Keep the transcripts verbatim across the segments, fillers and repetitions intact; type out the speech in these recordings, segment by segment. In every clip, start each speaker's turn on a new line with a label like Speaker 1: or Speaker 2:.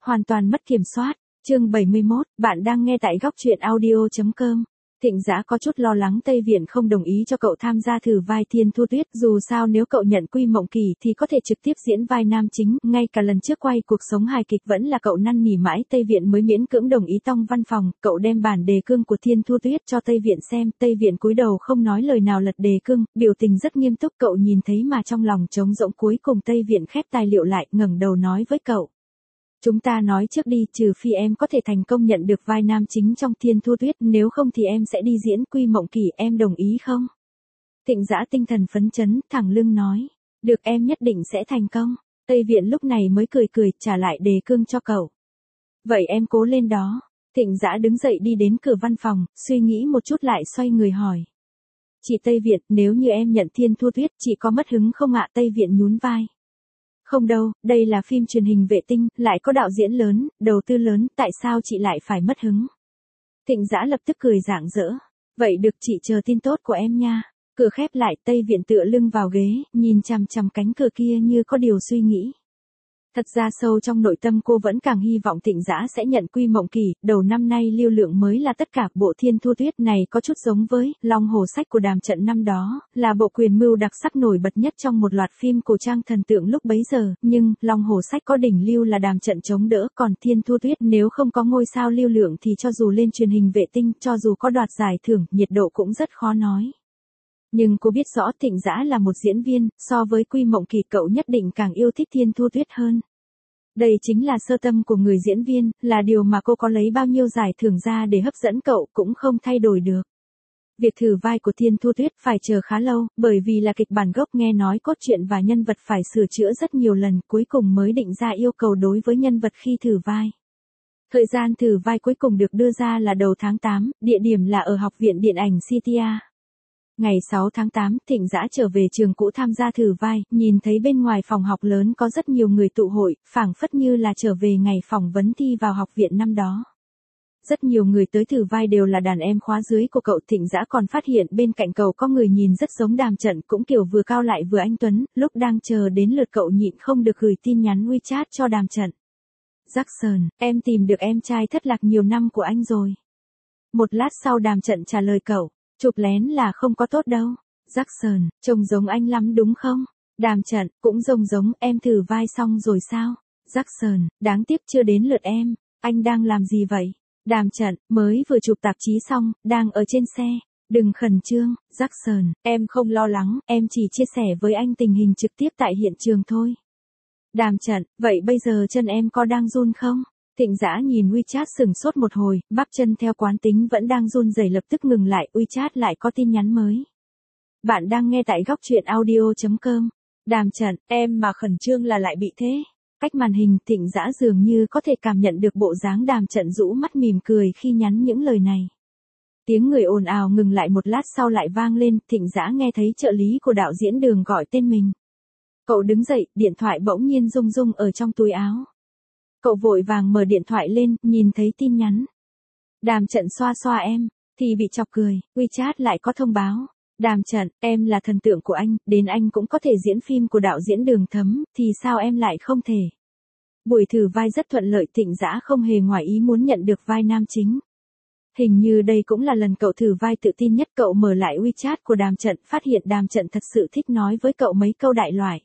Speaker 1: Hoàn toàn mất kiểm soát. Chương bảy mươi mốt, bạn đang nghe tại góc truyện audio chấm com. Thịnh Dã có chút lo lắng Tây Viện không đồng ý cho cậu tham gia thử vai Thiên Thu Tuyết, dù sao nếu cậu nhận Quy Mộng Kỳ thì có thể trực tiếp diễn vai nam chính, ngay cả lần trước quay cuộc sống hài kịch vẫn là cậu năn nỉ mãi Tây Viện mới miễn cưỡng đồng ý tông văn phòng, cậu đem bản đề cương của Thiên Thu Tuyết cho Tây Viện xem, Tây Viện cúi đầu không nói lời nào lật đề cương, biểu tình rất nghiêm túc, cậu nhìn thấy mà trong lòng trống rỗng, cuối cùng Tây Viện khép tài liệu lại, ngẩng đầu nói với cậu. Chúng ta nói trước đi, trừ phi em có thể thành công nhận được vai nam chính trong Thiên Thu Tuyết, nếu không thì em sẽ đi diễn Quy Mộng Kỳ, em đồng ý không? Thịnh Dã tinh thần phấn chấn, thẳng lưng nói, được, em nhất định sẽ thành công. Tây Viện lúc này mới cười cười, trả lại đề cương cho cậu. Vậy em cố lên đó. Thịnh Dã đứng dậy đi đến cửa văn phòng, suy nghĩ một chút lại xoay người hỏi. Chị Tây Viện, nếu như em nhận Thiên Thu Tuyết, chị có mất hứng không ạ? Tây Viện nhún vai. Không đâu, đây là phim truyền hình vệ tinh, lại có đạo diễn lớn, đầu tư lớn, tại sao chị lại phải mất hứng? Thịnh Dã lập tức cười rạng rỡ. Vậy được, chị chờ tin tốt của em nha. Cửa khép lại, Tây Viện tựa lưng vào ghế, nhìn chằm chằm cánh cửa kia như có điều suy nghĩ. Thật ra sâu trong nội tâm cô vẫn càng hy vọng Thịnh Dã sẽ nhận Quy Mộng Kỳ, đầu năm nay lưu lượng mới là tất cả, bộ Thiên Thu Tuyết này có chút giống với Long Hồ Sách của Đàm Trận năm đó, là bộ quyền mưu đặc sắc nổi bật nhất trong một loạt phim cổ trang thần tượng lúc bấy giờ, nhưng Long Hồ Sách có đỉnh lưu là Đàm Trận chống đỡ, còn Thiên Thu Tuyết nếu không có ngôi sao lưu lượng thì cho dù lên truyền hình vệ tinh, cho dù có đoạt giải thưởng, nhiệt độ cũng rất khó nói. Nhưng cô biết rõ Thịnh Dã là một diễn viên, so với Quy Mộng Kỳ cậu nhất định càng yêu thích Thiên Thu Tuyết hơn. Đây chính là sơ tâm của người diễn viên, là điều mà cô có lấy bao nhiêu giải thưởng ra để hấp dẫn cậu cũng không thay đổi được. Việc thử vai của Thiên Thu Tuyết phải chờ khá lâu, bởi vì là kịch bản gốc, nghe nói cốt truyện và nhân vật phải sửa chữa rất nhiều lần, cuối cùng mới định ra yêu cầu đối với nhân vật khi thử vai. Thời gian thử vai cuối cùng được đưa ra là đầu tháng tám, địa điểm là ở Học viện Điện ảnh xê tê a. Ngày sáu tháng tám, Thịnh Dã trở về trường cũ tham gia thử vai, nhìn thấy bên ngoài phòng học lớn có rất nhiều người tụ hội, phảng phất như là trở về ngày phỏng vấn thi vào học viện năm đó. Rất nhiều người tới thử vai đều là đàn em khóa dưới của cậu. Thịnh Dã còn phát hiện bên cạnh cậu có người nhìn rất giống Đàm Trận, cũng kiểu vừa cao lại vừa anh tuấn, lúc đang chờ đến lượt cậu nhịn không được gửi tin nhắn WeChat cho Đàm Trận. Jackson, em tìm được em trai thất lạc nhiều năm của anh rồi. Một lát sau Đàm Trận trả lời cậu. Chụp lén là không có tốt đâu. Jackson, trông giống anh lắm đúng không? Đàm Trận, cũng giống giống, em thử vai xong rồi sao? Jackson, đáng tiếc chưa đến lượt em. Anh đang làm gì vậy? Đàm Trận, mới vừa chụp tạp chí xong, đang ở trên xe. Đừng khẩn trương. Jackson, em không lo lắng, em chỉ chia sẻ với anh tình hình trực tiếp tại hiện trường thôi. Đàm Trận, vậy bây giờ chân em có đang run không? Thịnh Dã nhìn WeChat sừng sốt một hồi, bắp chân theo quán tính vẫn đang run rẩy lập tức ngừng lại, WeChat lại có tin nhắn mới. Bạn đang nghe tại góc truyện audio chấm com. Đàm Trận, em mà khẩn trương là lại bị thế. Cách màn hình, Thịnh Dã dường như có thể cảm nhận được bộ dáng Đàm Trận rũ mắt mỉm cười khi nhắn những lời này. Tiếng người ồn ào ngừng lại một lát sau lại vang lên, Thịnh Dã nghe thấy trợ lý của đạo diễn Đường gọi tên mình. Cậu đứng dậy, điện thoại bỗng nhiên rung rung ở trong túi áo. Cậu vội vàng mở điện thoại lên, nhìn thấy tin nhắn. Đàm Trận xoa xoa em, thì bị chọc cười, WeChat lại có thông báo. Đàm Trận, em là thần tượng của anh, đến anh cũng có thể diễn phim của đạo diễn Đường Thấm, thì sao em lại không thể? Buổi thử vai rất thuận lợi, Thịnh Dã không hề ngoài ý muốn nhận được vai nam chính. Hình như đây cũng là lần cậu thử vai tự tin nhất, cậu mở lại WeChat của Đàm Trận, phát hiện Đàm Trận thật sự thích nói với cậu mấy câu đại loại.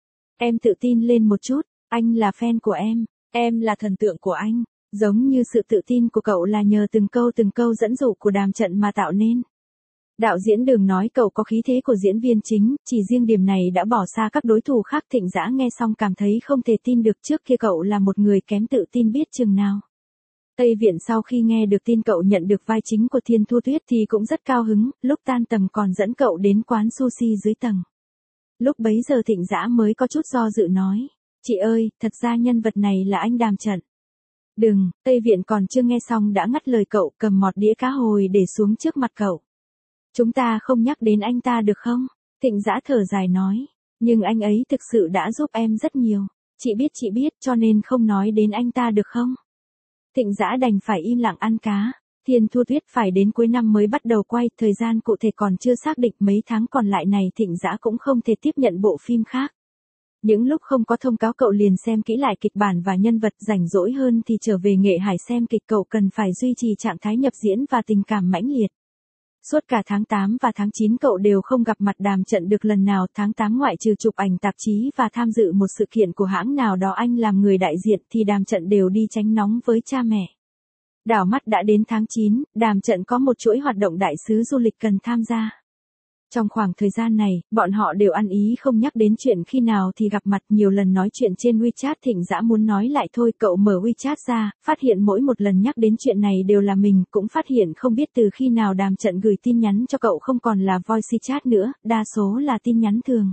Speaker 1: Em tự tin lên một chút, anh là fan của em. Em là thần tượng của anh, giống như sự tự tin của cậu là nhờ từng câu từng câu dẫn dụ của Đàm Trận mà tạo nên. Đạo diễn Đường nói cậu có khí thế của diễn viên chính, chỉ riêng điểm này đã bỏ xa các đối thủ khác. Thịnh Dã nghe xong cảm thấy không thể tin được, trước kia cậu là một người kém tự tin biết chừng nào. Tây Viện sau khi nghe được tin cậu nhận được vai chính của Thiên Thu Tuyết thì cũng rất cao hứng, lúc tan tầm còn dẫn cậu đến quán sushi dưới tầng. Lúc bấy giờ Thịnh Dã mới có chút do dự nói. Chị ơi, thật ra nhân vật này là anh Đàm Trận. Đừng, Tây Viện còn chưa nghe xong đã ngắt lời cậu, cầm mọt đĩa cá hồi để xuống trước mặt cậu. Chúng ta không nhắc đến anh ta được không? Thịnh Dã thở dài nói. Nhưng anh ấy thực sự đã giúp em rất nhiều. Chị biết chị biết cho nên không nói đến anh ta được không? Thịnh Dã đành phải im lặng ăn cá. Thiên Thu Tuyết phải đến cuối năm mới bắt đầu quay, thời gian cụ thể còn chưa xác định, mấy tháng còn lại này Thịnh Dã cũng không thể tiếp nhận bộ phim khác. Những lúc không có thông cáo cậu liền xem kỹ lại kịch bản và nhân vật, rảnh rỗi hơn thì trở về Nghệ Hải xem kịch. Cậu cần phải duy trì trạng thái nhập diễn và tình cảm mãnh liệt. Suốt cả tháng tám và tháng chín cậu đều không gặp mặt Đàm Trận được lần nào. Tháng tám ngoại trừ chụp ảnh tạp chí và tham dự một sự kiện của hãng nào đó anh làm người đại diện thì Đàm Trận đều đi tránh nóng với cha mẹ. Đảo mắt đã đến tháng chín, Đàm Trận có một chuỗi hoạt động đại sứ du lịch cần tham gia. Trong khoảng thời gian này, bọn họ đều ăn ý không nhắc đến chuyện khi nào thì gặp mặt. Nhiều lần nói chuyện trên WeChat Thịnh Dã muốn nói lại thôi. Cậu mở WeChat ra, phát hiện mỗi một lần nhắc đến chuyện này đều là mình. Cũng phát hiện không biết từ khi nào Đàm Trận gửi tin nhắn cho cậu không còn là voice chat nữa, đa số là tin nhắn thường.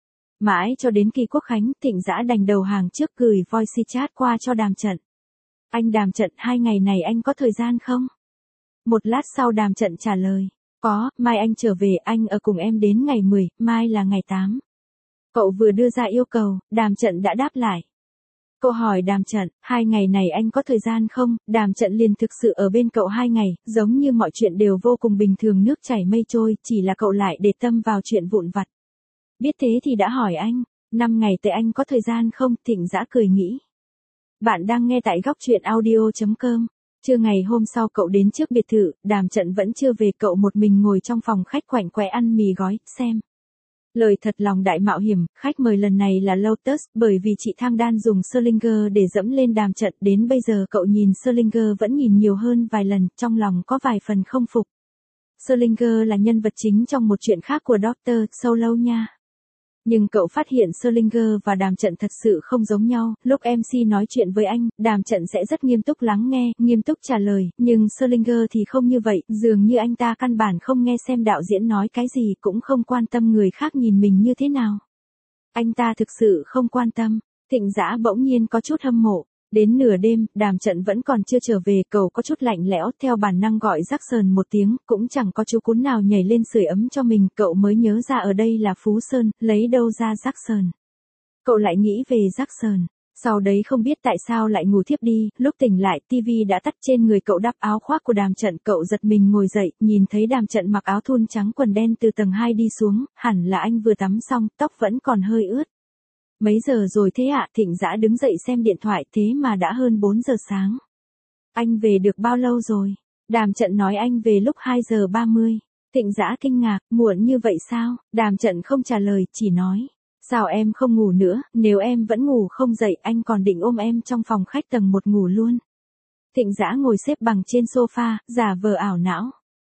Speaker 1: Mãi cho đến kỳ Quốc Khánh, Thịnh Dã đành đầu hàng trước gửi voice chat qua cho Đàm Trận. Anh Đàm Trận, hai ngày này anh có thời gian không? Một lát sau Đàm Trận trả lời. Có, mai anh trở về, anh ở cùng em đến ngày mười, mai là ngày tám. Cậu vừa đưa ra yêu cầu, Đàm Trận đã đáp lại. Cậu hỏi Đàm Trận, hai ngày này anh có thời gian không? Đàm Trận liền thực sự ở bên cậu hai ngày, giống như mọi chuyện đều vô cùng bình thường, nước chảy mây trôi, chỉ là cậu lại để tâm vào chuyện vụn vặt. Biết thế thì đã hỏi anh, năm ngày tới anh có thời gian không? Thịnh Dã cười nghĩ. Bạn đang nghe tại góc truyện audio chấm com. Trưa ngày hôm sau cậu đến trước biệt thự, Đàm Trận vẫn chưa về. Cậu một mình ngồi trong phòng khách quạnh quẽ ăn mì gói, xem. Lời thật lòng đại mạo hiểm, khách mời lần này là Lotus, bởi vì chị Thang Đan dùng Slinger để dẫm lên Đàm Trận. Đến bây giờ cậu nhìn Slinger vẫn nhìn nhiều hơn vài lần, trong lòng có vài phần không phục. Slinger là nhân vật chính trong một chuyện khác của Doctor Solo nha. Nhưng cậu phát hiện Slinger và Đàm Trận thật sự không giống nhau. Lúc em xê nói chuyện với anh, Đàm Trận sẽ rất nghiêm túc lắng nghe, nghiêm túc trả lời, nhưng Slinger thì không như vậy, dường như anh ta căn bản không nghe xem đạo diễn nói cái gì, cũng không quan tâm người khác nhìn mình như thế nào. Anh ta thực sự không quan tâm. Thịnh Dã bỗng nhiên có chút hâm mộ. Đến nửa đêm, Đàm Trận vẫn còn chưa trở về, cậu có chút lạnh lẽo, theo bản năng gọi Jackson một tiếng, cũng chẳng có chú cún nào nhảy lên sưởi ấm cho mình. Cậu mới nhớ ra ở đây là Phú Sơn, lấy đâu ra Jackson. Cậu lại nghĩ về Jackson. Sau đấy không biết tại sao lại ngủ thiếp đi, lúc tỉnh lại tivi đã tắt. Trên người cậu đắp áo khoác của Đàm Trận. Cậu giật mình ngồi dậy, nhìn thấy Đàm Trận mặc áo thun trắng quần đen từ tầng hai đi xuống, hẳn là anh vừa tắm xong, tóc vẫn còn hơi ướt. Mấy giờ rồi thế ạ? Thịnh Dã đứng dậy xem điện thoại, thế mà đã hơn bốn giờ sáng. Anh về được bao lâu rồi? Đàm Trận nói anh về lúc hai giờ ba mươi. Thịnh Dã kinh ngạc, muộn như vậy sao? Đàm Trận không trả lời, chỉ nói. Sao em không ngủ nữa, nếu em vẫn ngủ không dậy anh còn định ôm em trong phòng khách tầng một ngủ luôn. Thịnh Dã ngồi xếp bằng trên sofa, giả vờ ảo não.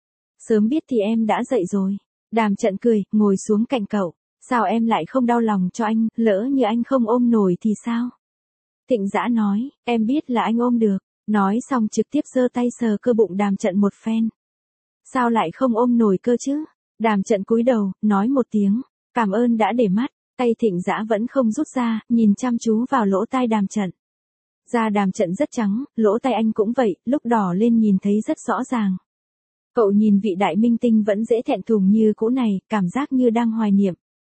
Speaker 1: Sớm biết thì em đã dậy rồi. Đàm Trận cười, ngồi xuống cạnh cậu. Sao em lại không đau lòng cho anh, lỡ như anh không ôm nổi thì sao? Thịnh Dã nói, em biết là anh ôm được. Nói xong trực tiếp giơ tay sờ cơ bụng Đàm Trận một phen. Sao lại không ôm nổi cơ chứ? Đàm Trận cúi đầu, nói một tiếng, cảm ơn đã để mắt. Tay Thịnh Dã vẫn không rút ra, nhìn chăm chú vào lỗ tai Đàm Trận. Da Đàm Trận rất trắng, lỗ tai anh cũng vậy, lúc đỏ lên nhìn thấy rất rõ ràng. Cậu nhìn vị đại minh tinh vẫn dễ thẹn thùng như cũ này, cảm giác như đang hoài niệm.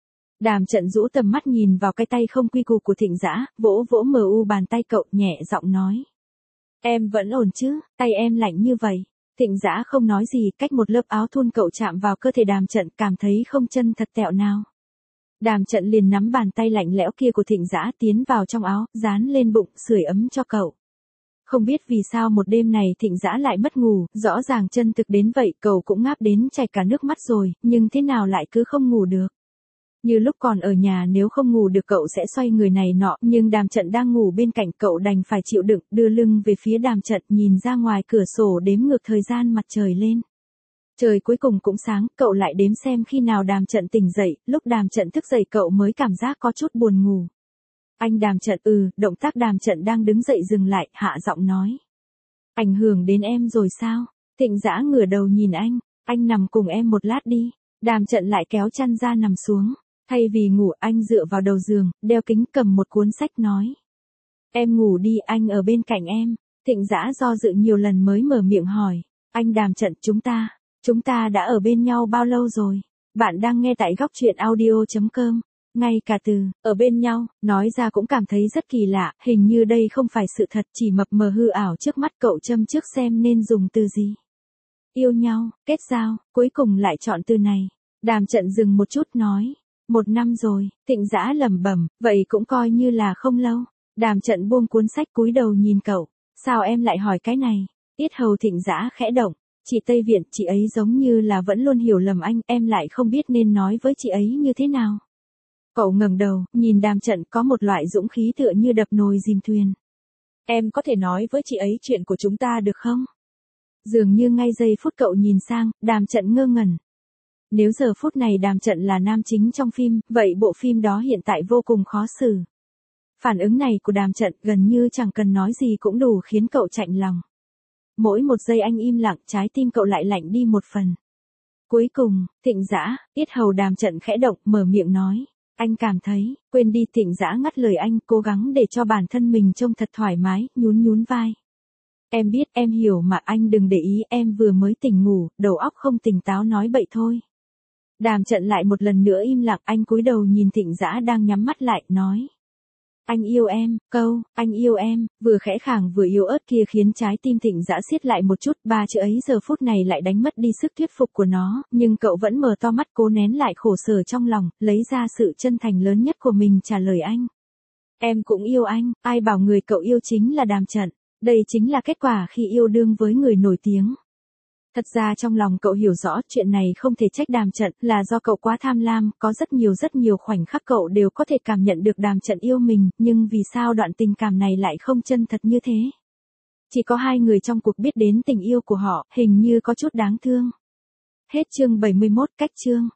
Speaker 1: Đàm Trận rũ tầm mắt nhìn vào cái tay không quy củ của Thịnh Dã, vỗ vỗ mờ u bàn tay cậu, nhẹ giọng nói. Em vẫn ổn chứ, tay em lạnh như vậy. Thịnh Dã không nói gì, cách một lớp áo thun cậu chạm vào cơ thể Đàm Trận, cảm thấy không chân thật tẹo nào. Đàm Trận liền nắm bàn tay lạnh lẽo kia của Thịnh Dã tiến vào trong áo, dán lên bụng, sưởi ấm cho cậu. Không biết vì sao một đêm này Thịnh Dã lại mất ngủ, rõ ràng chân thực đến vậy, cậu cũng ngáp đến chảy cả nước mắt rồi, nhưng thế nào lại cứ không ngủ được. Như lúc còn ở nhà nếu không ngủ được cậu sẽ xoay người này nọ, nhưng Đàm Trận đang ngủ bên cạnh cậu đành phải chịu đựng, đưa lưng về phía Đàm Trận, nhìn ra ngoài cửa sổ đếm ngược thời gian mặt trời lên. Trời cuối cùng cũng sáng, cậu lại đếm xem khi nào Đàm Trận tỉnh dậy, lúc Đàm Trận thức dậy cậu mới cảm giác có chút buồn ngủ. Anh Đàm Trận, ừ, động tác Đàm Trận đang đứng dậy dừng lại, hạ giọng nói. Ảnh hưởng đến em rồi sao? Thịnh Dã ngửa đầu nhìn anh, anh nằm cùng em một lát đi. Đàm Trận lại kéo chăn ra nằm xuống. Thay vì ngủ anh dựa vào đầu giường, đeo kính cầm một cuốn sách nói. Em ngủ đi, anh ở bên cạnh em. Thịnh Dã do dự nhiều lần mới mở miệng hỏi. Anh Đàm Trận, chúng ta, chúng ta đã ở bên nhau bao lâu rồi? Bạn đang nghe tại góc truyện audio chấm com. Ngay cả từ, ở bên nhau, nói ra cũng cảm thấy rất kỳ lạ, hình như đây không phải sự thật, chỉ mập mờ hư ảo trước mắt cậu châm trước xem nên dùng từ gì. Yêu nhau, kết giao, cuối cùng lại chọn từ này. Đàm Trận dừng một chút nói. Một năm rồi, Thịnh Dã lẩm bẩm, vậy cũng coi như là không lâu. Đàm Trận buông cuốn sách cúi đầu nhìn cậu, sao em lại hỏi cái này? Yết hầu Thịnh Dã khẽ động, chị Tây Viện, chị ấy giống như là vẫn luôn hiểu lầm anh, em lại không biết nên nói với chị ấy như thế nào. Cậu ngẩng đầu, nhìn Đàm Trận có một loại dũng khí tựa như đập nồi dìm thuyền. Em có thể nói với chị ấy chuyện của chúng ta được không? Dường như ngay giây phút cậu nhìn sang, Đàm Trận ngơ ngẩn. Nếu giờ phút này Đàm Trận là nam chính trong phim, vậy bộ phim đó hiện tại vô cùng khó xử. Phản ứng này của Đàm Trận gần như chẳng cần nói gì cũng đủ khiến cậu chạnh lòng. Mỗi một giây anh im lặng, trái tim cậu lại lạnh đi một phần. Cuối cùng, Thịnh Dã, yết hầu Đàm Trận khẽ động, mở miệng nói. Anh cảm thấy, quên đi. Thịnh Dã ngắt lời anh, cố gắng để cho bản thân mình trông thật thoải mái, nhún nhún vai. Em biết, em hiểu mà, anh đừng để ý, em vừa mới tỉnh ngủ, đầu óc không tỉnh táo nói bậy thôi. Đàm Trận lại một lần nữa im lặng, anh cúi đầu nhìn Thịnh Dã đang nhắm mắt lại, nói. Anh yêu em, câu, anh yêu em, vừa khẽ khàng vừa yếu ớt kia khiến trái tim Thịnh Dã siết lại một chút, ba chữ ấy giờ phút này lại đánh mất đi sức thuyết phục của nó, nhưng cậu vẫn mở to mắt cố nén lại khổ sở trong lòng, lấy ra sự chân thành lớn nhất của mình trả lời anh. Em cũng yêu anh, ai bảo người cậu yêu chính là Đàm Trận, đây chính là kết quả khi yêu đương với người nổi tiếng. Thật ra trong lòng cậu hiểu rõ chuyện này không thể trách Đàm Trận, là do cậu quá tham lam, có rất nhiều rất nhiều khoảnh khắc cậu đều có thể cảm nhận được Đàm Trận yêu mình, nhưng vì sao đoạn tình cảm này lại không chân thật như thế? Chỉ có hai người trong cuộc biết đến tình yêu của họ, hình như có chút đáng thương. Hết chương bảy mươi mốt, cách chương.